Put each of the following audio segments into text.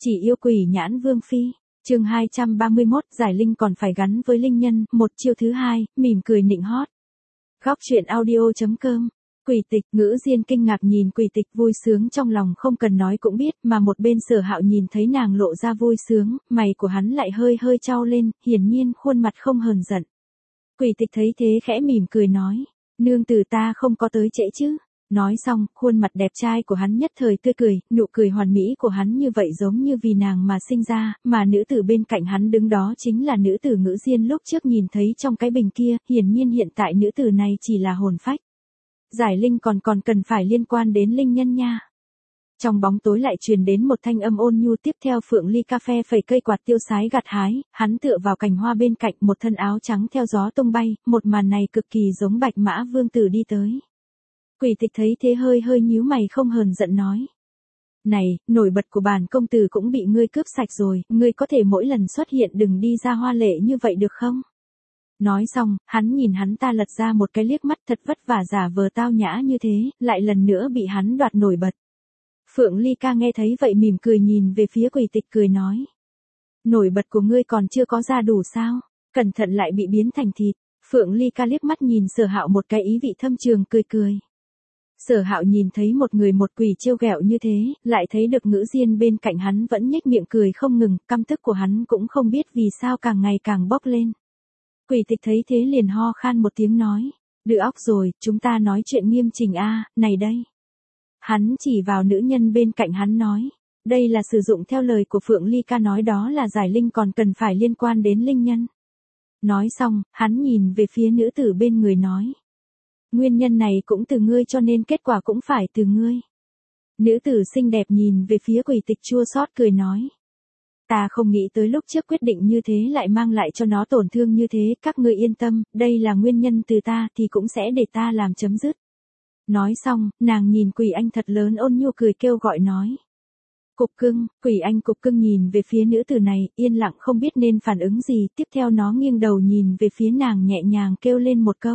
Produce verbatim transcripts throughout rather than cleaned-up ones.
Chỉ yêu quỷ nhãn vương phi. Chương hai trăm ba mươi mốt, giải linh còn phải gắn với linh nhân, một chiêu thứ hai, mỉm cười nịnh hót. Góc truyện audio chấm com. Quỷ Tịch, Ngữ Diên kinh ngạc nhìn Quỷ Tịch vui sướng trong lòng không cần nói cũng biết, mà một bên Sở Hạo nhìn thấy nàng lộ ra vui sướng, mày của hắn lại hơi hơi chau lên, hiển nhiên khuôn mặt không hờn giận. Quỷ Tịch thấy thế khẽ mỉm cười nói, nương tử ta không có tới trễ chứ. Nói xong, khuôn mặt đẹp trai của hắn nhất thời tươi cười, nụ cười hoàn mỹ của hắn như vậy giống như vì nàng mà sinh ra, mà nữ tử bên cạnh hắn đứng đó chính là nữ tử Ngữ Diên lúc trước nhìn thấy trong cái bình kia, hiển nhiên hiện tại nữ tử này chỉ là hồn phách. Giải linh còn còn cần phải liên quan đến linh nhân nha. Trong bóng tối lại truyền đến một thanh âm ôn nhu, tiếp theo Phượng Ly cà phê phẩy cây quạt tiêu sái gặt hái, hắn tựa vào cành hoa bên cạnh, một thân áo trắng theo gió tung bay, một màn này cực kỳ giống Bạch Mã Vương tử đi tới. Quỷ Tịch thấy thế hơi hơi nhíu mày không hờn giận nói. Này, nổi bật của bản công tử cũng bị ngươi cướp sạch rồi, ngươi có thể mỗi lần xuất hiện đừng đi ra hoa lệ như vậy được không? Nói xong, hắn nhìn hắn ta lật ra một cái liếc mắt, thật vất vả giả vờ tao nhã như thế, lại lần nữa bị hắn đoạt nổi bật. Phượng Ly ca nghe thấy vậy mỉm cười nhìn về phía Quỷ Tịch cười nói. Nổi bật của ngươi còn chưa có ra đủ sao? Cẩn thận lại bị biến thành thịt. Phượng Ly ca liếc mắt nhìn Sở Hạo một cái ý vị thâm trường cười cười. Sở Hạo nhìn thấy một người một quỷ trêu ghẹo như thế, lại thấy được Ngữ Diên bên cạnh hắn vẫn nhếch miệng cười không ngừng, căm tức của hắn cũng không biết vì sao càng ngày càng bốc lên. Quỷ Tịch thấy thế liền ho khan một tiếng nói, đưa óc rồi, chúng ta nói chuyện nghiêm chỉnh a, này đây. Hắn chỉ vào nữ nhân bên cạnh hắn nói, đây là sử dụng theo lời của Phượng Ly ca nói đó là giải linh còn cần phải liên quan đến linh nhân. Nói xong, hắn nhìn về phía nữ tử bên người nói. Nguyên nhân này cũng từ ngươi cho nên kết quả cũng phải từ ngươi. Nữ tử xinh đẹp nhìn về phía Quỷ Tịch chua xót cười nói. Ta không nghĩ tới lúc trước quyết định như thế lại mang lại cho nó tổn thương như thế, các ngươi yên tâm, đây là nguyên nhân từ ta thì cũng sẽ để ta làm chấm dứt. Nói xong, nàng nhìn Quỷ Anh thật lớn ôn nhu cười kêu gọi nói. Cục cưng, Quỷ Anh cục cưng nhìn về phía nữ tử này, yên lặng không biết nên phản ứng gì, tiếp theo nó nghiêng đầu nhìn về phía nàng nhẹ nhàng kêu lên một câu.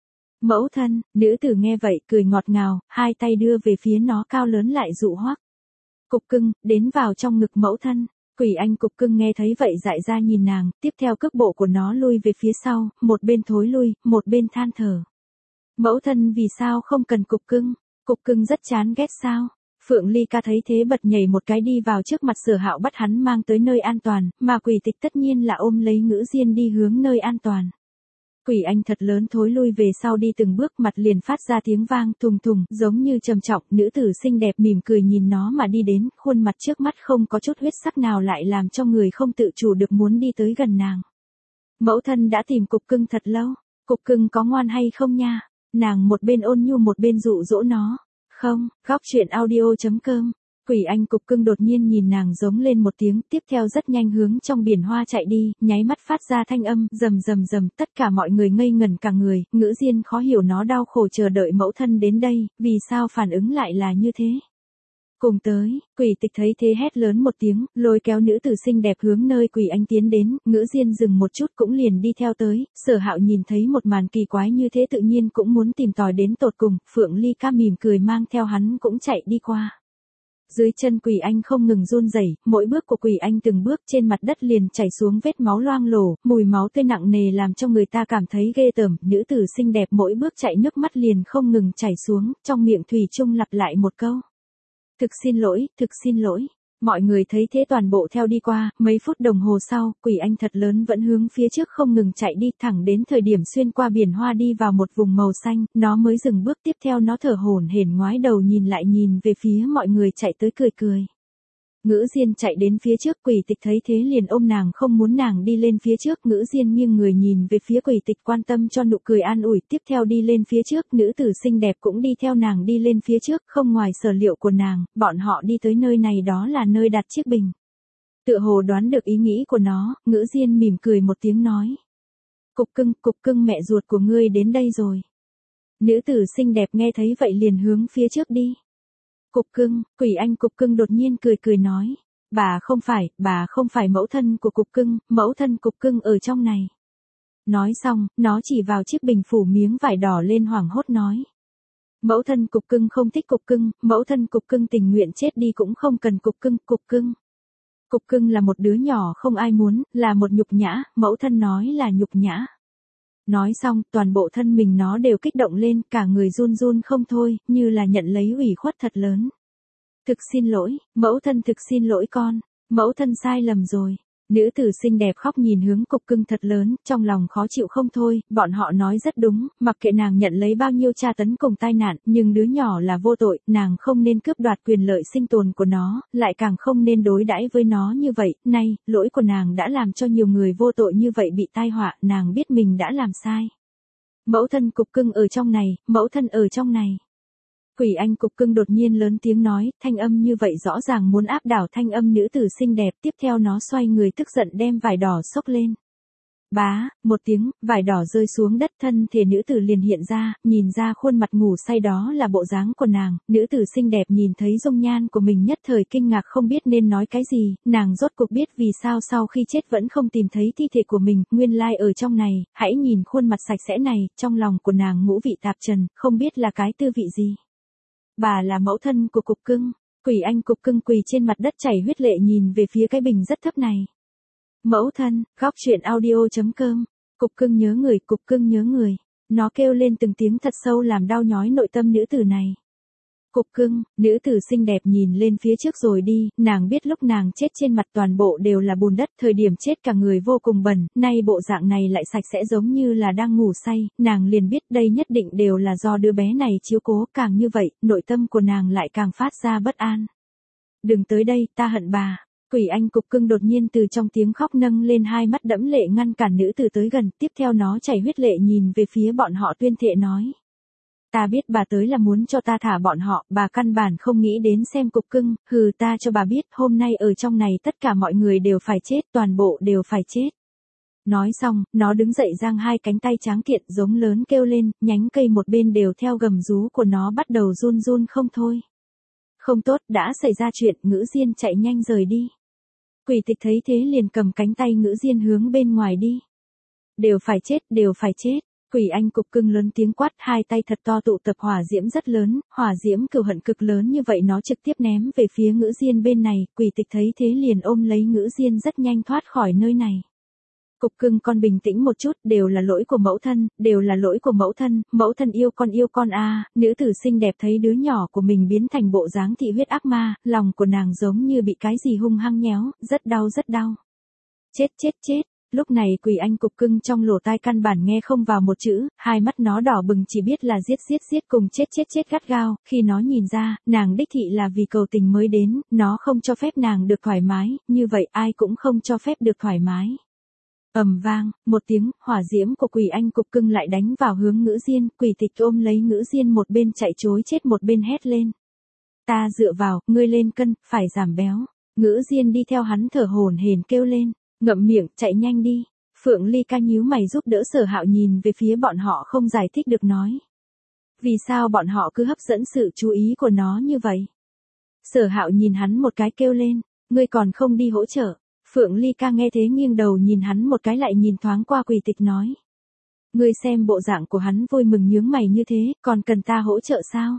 Mẫu thân, nữ tử nghe vậy cười ngọt ngào, hai tay đưa về phía nó cao lớn lại dụ hoắc. Cục cưng, đến vào trong ngực mẫu thân. Quỷ Anh cục cưng nghe thấy vậy dại ra nhìn nàng, tiếp theo cước bộ của nó lui về phía sau, một bên thối lui, một bên than thở. Mẫu thân vì sao không cần cục cưng? Cục cưng rất chán ghét sao? Phượng Ly ca thấy thế bật nhảy một cái đi vào trước mặt Sở Hạo bắt hắn mang tới nơi an toàn, mà Quỷ Tịch tất nhiên là ôm lấy Ngữ Diên đi hướng nơi an toàn. Quỷ Anh thật lớn thối lui về sau đi từng bước, mặt liền phát ra tiếng vang thùng thùng, giống như trầm trọng, nữ tử xinh đẹp mỉm cười nhìn nó mà đi đến, khuôn mặt trước mắt không có chút huyết sắc nào lại làm cho người không tự chủ được muốn đi tới gần nàng. Mẫu thân đã tìm cục cưng thật lâu, cục cưng có ngoan hay không nha? Nàng một bên ôn nhu một bên dụ dỗ nó. Không, góc truyện audio chấm com. Quỷ Anh cục cưng đột nhiên nhìn nàng giống lên một tiếng, tiếp theo rất nhanh hướng trong biển hoa chạy đi, nháy mắt phát ra thanh âm, rầm rầm rầm, tất cả mọi người ngây ngẩn cả người, Ngữ Diên khó hiểu nó đau khổ chờ đợi mẫu thân đến đây, vì sao phản ứng lại là như thế. Cùng tới, Quỷ Tịch thấy thế hét lớn một tiếng, lôi kéo nữ tử xinh đẹp hướng nơi Quỷ Anh tiến đến, Ngữ Diên dừng một chút cũng liền đi theo tới, Sở Hạo nhìn thấy một màn kỳ quái như thế tự nhiên cũng muốn tìm tòi đến tột cùng, Phượng Ly ca mỉm cười mang theo hắn cũng chạy đi qua. Dưới chân Quỷ Anh không ngừng run rẩy, mỗi bước của Quỷ Anh từng bước trên mặt đất liền chảy xuống vết máu loang lổ, mùi máu tươi nặng nề làm cho người ta cảm thấy ghê tởm, nữ tử xinh đẹp mỗi bước chạy nước mắt liền không ngừng chảy xuống, trong miệng thủy chung lặp lại một câu. Thực xin lỗi, thực xin lỗi. Mọi người thấy thế toàn bộ theo đi qua, mấy phút đồng hồ sau, Quỷ Anh thật lớn vẫn hướng phía trước không ngừng chạy đi, thẳng đến thời điểm xuyên qua biển hoa đi vào một vùng màu xanh, nó mới dừng bước, tiếp theo nó thở hổn hển ngoái đầu nhìn lại nhìn về phía mọi người chạy tới cười cười. Ngữ Diên chạy đến phía trước, Quỷ Tịch thấy thế liền ôm nàng không muốn nàng đi lên phía trước, Ngữ Diên nghiêng người nhìn về phía Quỷ Tịch quan tâm cho nụ cười an ủi, tiếp theo đi lên phía trước, nữ tử xinh đẹp cũng đi theo nàng đi lên phía trước, không ngoài sở liệu của nàng, bọn họ đi tới nơi này đó là nơi đặt chiếc bình. Tựa hồ đoán được ý nghĩ của nó, Ngữ Diên mỉm cười một tiếng nói. Cục cưng, cục cưng mẹ ruột của ngươi đến đây rồi. Nữ tử xinh đẹp nghe thấy vậy liền hướng phía trước đi. Cục cưng, Quỷ Anh cục cưng đột nhiên cười cười nói, bà không phải, bà không phải mẫu thân của cục cưng, mẫu thân cục cưng ở trong này. Nói xong, nó chỉ vào chiếc bình phủ miếng vải đỏ lên hoảng hốt nói. Mẫu thân cục cưng không thích cục cưng, mẫu thân cục cưng tình nguyện chết đi cũng không cần cục cưng, cục cưng. Cục cưng là một đứa nhỏ không ai muốn, là một nhục nhã, mẫu thân nói là nhục nhã. Nói xong, toàn bộ thân mình nó đều kích động lên, cả người run run không thôi, như là nhận lấy ủy khuất thật lớn. Thực xin lỗi, mẫu thân thực xin lỗi con, mẫu thân sai lầm rồi. Nữ tử xinh đẹp khóc nhìn hướng cục cưng thật lớn, trong lòng khó chịu không thôi, bọn họ nói rất đúng, mặc kệ nàng nhận lấy bao nhiêu tra tấn cùng tai nạn, nhưng đứa nhỏ là vô tội, nàng không nên cướp đoạt quyền lợi sinh tồn của nó, lại càng không nên đối đãi với nó như vậy, nay, lỗi của nàng đã làm cho nhiều người vô tội như vậy bị tai họa, nàng biết mình đã làm sai. Mẫu thân cục cưng ở trong này, mẫu thân ở trong này. Quỷ Anh cục cưng đột nhiên lớn tiếng nói, thanh âm như vậy rõ ràng muốn áp đảo thanh âm nữ tử xinh đẹp, tiếp theo nó xoay người tức giận đem vải đỏ xốc lên. Bá, một tiếng, vải đỏ rơi xuống đất, thân thể nữ tử liền hiện ra, nhìn ra khuôn mặt ngủ say đó là bộ dáng của nàng, nữ tử xinh đẹp nhìn thấy dung nhan của mình nhất thời kinh ngạc không biết nên nói cái gì, nàng rốt cuộc biết vì sao sau khi chết vẫn không tìm thấy thi thể của mình, nguyên lai ở trong này, hãy nhìn khuôn mặt sạch sẽ này, trong lòng của nàng ngũ vị tạp trần, không biết là cái tư vị gì. Bà là mẫu thân của cục cưng. Quỷ Anh cục cưng quỳ trên mặt đất chảy huyết lệ nhìn về phía cái bình rất thấp này. Mẫu thân, góc truyện audio chấm com. Cục cưng nhớ người, cục cưng nhớ người. Nó kêu lên từng tiếng thật sâu làm đau nhói nội tâm nữ tử này. Cục cưng, nữ tử xinh đẹp nhìn lên phía trước rồi đi, nàng biết lúc nàng chết trên mặt toàn bộ đều là bùn đất, thời điểm chết cả người vô cùng bẩn, nay bộ dạng này lại sạch sẽ giống như là đang ngủ say, nàng liền biết đây nhất định đều là do đứa bé này chiếu cố, càng như vậy, nội tâm của nàng lại càng phát ra bất an. Đừng tới đây, ta hận bà. Quỷ Anh cục cưng đột nhiên từ trong tiếng khóc nâng lên hai mắt đẫm lệ ngăn cản nữ tử tới gần, tiếp theo nó chảy huyết lệ nhìn về phía bọn họ tuyên thệ nói. Ta biết bà tới là muốn cho ta thả bọn họ, bà căn bản không nghĩ đến xem cục cưng, hừ ta cho bà biết hôm nay ở trong này tất cả mọi người đều phải chết, toàn bộ đều phải chết. Nói xong, nó đứng dậy giang hai cánh tay tráng kiện giống lớn kêu lên, nhánh cây một bên đều theo gầm rú của nó bắt đầu run run không thôi. Không tốt, đã xảy ra chuyện, Ngữ Diên chạy nhanh rời đi. Quỷ Tịch thấy thế liền cầm cánh tay Ngữ Diên hướng bên ngoài đi. Đều phải chết, đều phải chết. Quỷ Anh cục cưng lớn tiếng quát, hai tay thật to tụ tập hỏa diễm rất lớn, hỏa diễm cừu hận cực lớn như vậy nó trực tiếp ném về phía Ngữ Diên bên này, Quỷ Tịch thấy thế liền ôm lấy Ngữ Diên rất nhanh thoát khỏi nơi này. Cục cưng con bình tĩnh một chút, đều là lỗi của mẫu thân, đều là lỗi của mẫu thân, mẫu thân yêu con yêu con a. À. Nữ tử xinh đẹp thấy đứa nhỏ của mình biến thành bộ dáng thị huyết ác ma, lòng của nàng giống như bị cái gì hung hăng nhéo, rất đau rất đau. Chết chết chết. Lúc này Quỷ Anh cục cưng trong lỗ tai căn bản nghe không vào một chữ, hai mắt nó đỏ bừng chỉ biết là giết giết giết cùng chết chết chết gắt gao, khi nó nhìn ra, nàng đích thị là vì cầu tình mới đến, nó không cho phép nàng được thoải mái, như vậy ai cũng không cho phép được thoải mái. Ầm vang, một tiếng, hỏa diễm của Quỷ Anh cục cưng lại đánh vào hướng Ngữ Diên, Quỷ Tịch ôm lấy Ngữ Diên một bên chạy trối chết một bên hét lên. Ta dựa vào, ngươi lên cân, phải giảm béo. Ngữ Diên đi theo hắn thở hổn hển kêu lên. Ngậm miệng, chạy nhanh đi. Phượng Ly Ca nhíu mày giúp đỡ Sở Hạo nhìn về phía bọn họ không giải thích được nói. Vì sao bọn họ cứ hấp dẫn sự chú ý của nó như vậy? Sở Hạo nhìn hắn một cái kêu lên, ngươi còn không đi hỗ trợ. Phượng Ly Ca nghe thế nghiêng đầu nhìn hắn một cái lại nhìn thoáng qua Quỷ Tịch nói. Ngươi xem bộ dạng của hắn vui mừng nhướng mày như thế, còn cần ta hỗ trợ sao?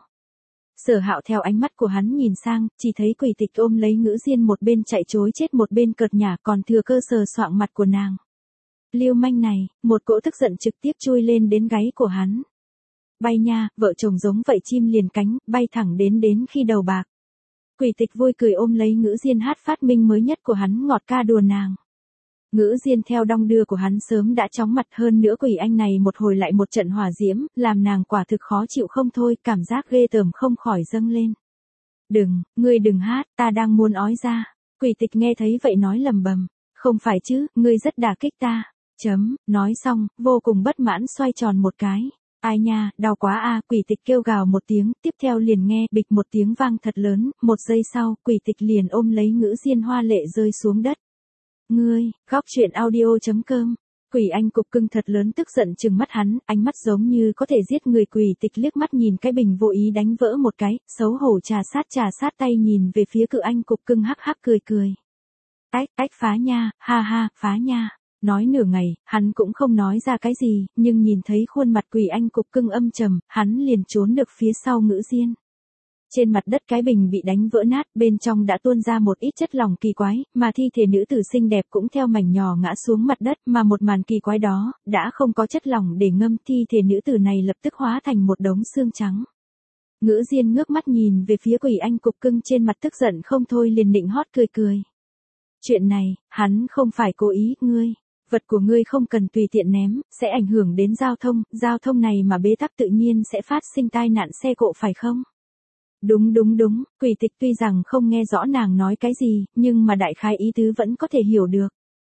Sở Hạo theo ánh mắt của hắn nhìn sang, chỉ thấy Quỷ Tịch ôm lấy Ngữ Diên một bên chạy trối chết một bên cợt nhả còn thừa cơ sờ soạng mặt của nàng. Lưu manh này, một cỗ tức giận trực tiếp chui lên đến gáy của hắn. Bay nha, vợ chồng giống vậy chim liền cánh, bay thẳng đến đến khi đầu bạc. Quỷ Tịch vui cười ôm lấy Ngữ Diên hát phát minh mới nhất của hắn ngọt ca đùa nàng. Ngữ Diên theo đong đưa của hắn sớm đã chóng mặt hơn nữa Quỷ Anh này một hồi lại một trận hỏa diễm, làm nàng quả thực khó chịu không thôi, cảm giác ghê tởm không khỏi dâng lên. Đừng, ngươi đừng hát, ta đang muốn ói ra. Quỷ Tịch nghe thấy vậy nói lầm bầm, không phải chứ, ngươi rất đả kích ta. Chấm, nói xong, vô cùng bất mãn xoay tròn một cái. Ai nha, đau quá a, Quỷ Tịch kêu gào một tiếng, tiếp theo liền nghe bịch một tiếng vang thật lớn, một giây sau, Quỷ Tịch liền ôm lấy Ngữ Diên hoa lệ rơi xuống đất. Ngươi, góc truyện audio chấm com. Quỷ Anh cục cưng thật lớn tức giận trừng mắt hắn, ánh mắt giống như có thể giết người. Quỷ Tịch liếc mắt nhìn cái bình vô ý đánh vỡ một cái, xấu hổ trà sát trà sát tay nhìn về phía Cự Anh cục cưng hắc hắc cười cười. Tách, tách phá nha, ha ha, phá nha. Nói nửa ngày, hắn cũng không nói ra cái gì, nhưng nhìn thấy khuôn mặt Quỷ Anh cục cưng âm trầm, hắn liền trốn được phía sau Ngữ Diên. Trên mặt đất cái bình bị đánh vỡ nát, bên trong đã tuôn ra một ít chất lỏng kỳ quái, mà thi thể nữ tử xinh đẹp cũng theo mảnh nhỏ ngã xuống mặt đất, mà một màn kỳ quái đó, đã không có chất lỏng để ngâm, thi thể nữ tử này lập tức hóa thành một đống xương trắng. Ngữ Diên ngước mắt nhìn về phía Quỷ Anh cục cưng trên mặt tức giận không thôi liền nịnh hót cười cười. Chuyện này, hắn không phải cố ý, ngươi. Vật của ngươi không cần tùy tiện ném, sẽ ảnh hưởng đến giao thông, giao thông này mà bế tắc tự nhiên sẽ phát sinh tai nạn xe cộ phải không? Đúng đúng đúng, Quỷ Tịch tuy rằng không nghe rõ nàng nói cái gì, nhưng mà đại khái ý tứ vẫn có thể hiểu được.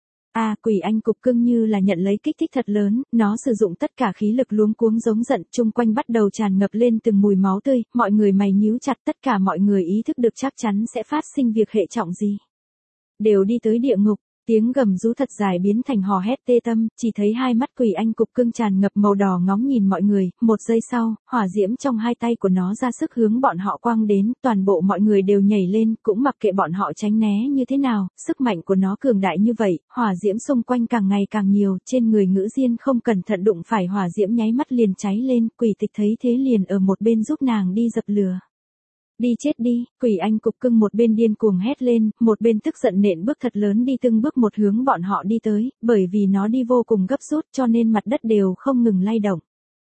À, Quỷ Anh cục cưng như là nhận lấy kích thích thật lớn, nó sử dụng tất cả khí lực luống cuống giống giận, chung quanh bắt đầu tràn ngập lên từng mùi máu tươi, mọi người mày nhíu chặt, tất cả mọi người ý thức được chắc chắn sẽ phát sinh việc hệ trọng gì. Đều đi tới địa ngục. Tiếng gầm rú thật dài biến thành hò hét tê tâm, chỉ thấy hai mắt Quỷ Anh cục cưng tràn ngập màu đỏ ngóng nhìn mọi người, một giây sau, hỏa diễm trong hai tay của nó ra sức hướng bọn họ quăng đến, toàn bộ mọi người đều nhảy lên, cũng mặc kệ bọn họ tránh né như thế nào, sức mạnh của nó cường đại như vậy, hỏa diễm xung quanh càng ngày càng nhiều, trên người Ngữ Diên không cẩn thận đụng phải hỏa diễm nháy mắt liền cháy lên, Quỷ Tịch thấy thế liền ở một bên giúp nàng đi dập lửa. Đi chết đi, Quỷ Anh cục cưng một bên điên cuồng hét lên, một bên tức giận nện bước thật lớn đi từng bước một hướng bọn họ đi tới, bởi vì nó đi vô cùng gấp rút cho nên mặt đất đều không ngừng lay động.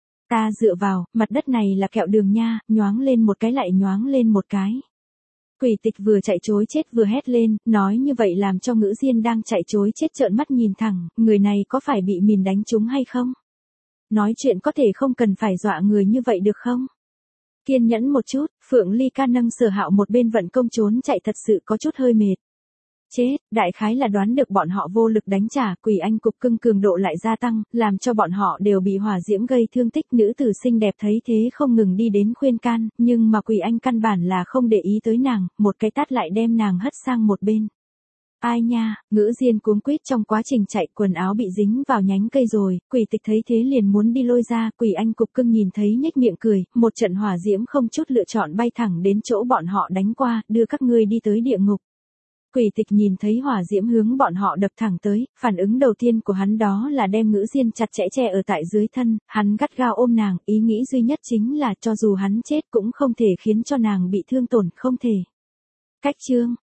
Ta dựa vào, mặt đất này là kẹo đường nha, nhoáng lên một cái lại nhoáng lên một cái. Quỷ Tịch vừa chạy trối chết vừa hét lên, nói như vậy làm cho Ngữ Diên đang chạy trối chết trợn mắt nhìn thẳng, người này có phải bị mìn đánh trúng hay không? Nói chuyện có thể không cần phải dọa người như vậy được không? Kiên nhẫn một chút, Phượng Ly Ca nâng Sở Hạo một bên vận công trốn chạy thật sự có chút hơi mệt. Chết, đại khái là đoán được bọn họ vô lực đánh trả, Quỷ Anh cục cưng cường độ lại gia tăng, làm cho bọn họ đều bị hỏa diễm gây thương tích. Nữ tử xinh đẹp thấy thế không ngừng đi đến khuyên can, nhưng mà Quỷ Anh căn bản là không để ý tới nàng, một cái tát lại đem nàng hất sang một bên. Ai nha, Ngữ Diên cuống quýt trong quá trình chạy, quần áo bị dính vào nhánh cây rồi, Quỷ Tịch thấy thế liền muốn đi lôi ra, Quỷ Anh cục cưng nhìn thấy nhếch miệng cười, một trận hỏa diễm không chút lựa chọn bay thẳng đến chỗ bọn họ đánh qua, đưa các ngươi đi tới địa ngục. Quỷ Tịch nhìn thấy hỏa diễm hướng bọn họ đập thẳng tới, phản ứng đầu tiên của hắn đó là đem Ngữ Diên chặt chẽ che ở tại dưới thân, hắn gắt gao ôm nàng, ý nghĩ duy nhất chính là cho dù hắn chết cũng không thể khiến cho nàng bị thương tổn, không thể. Cách chương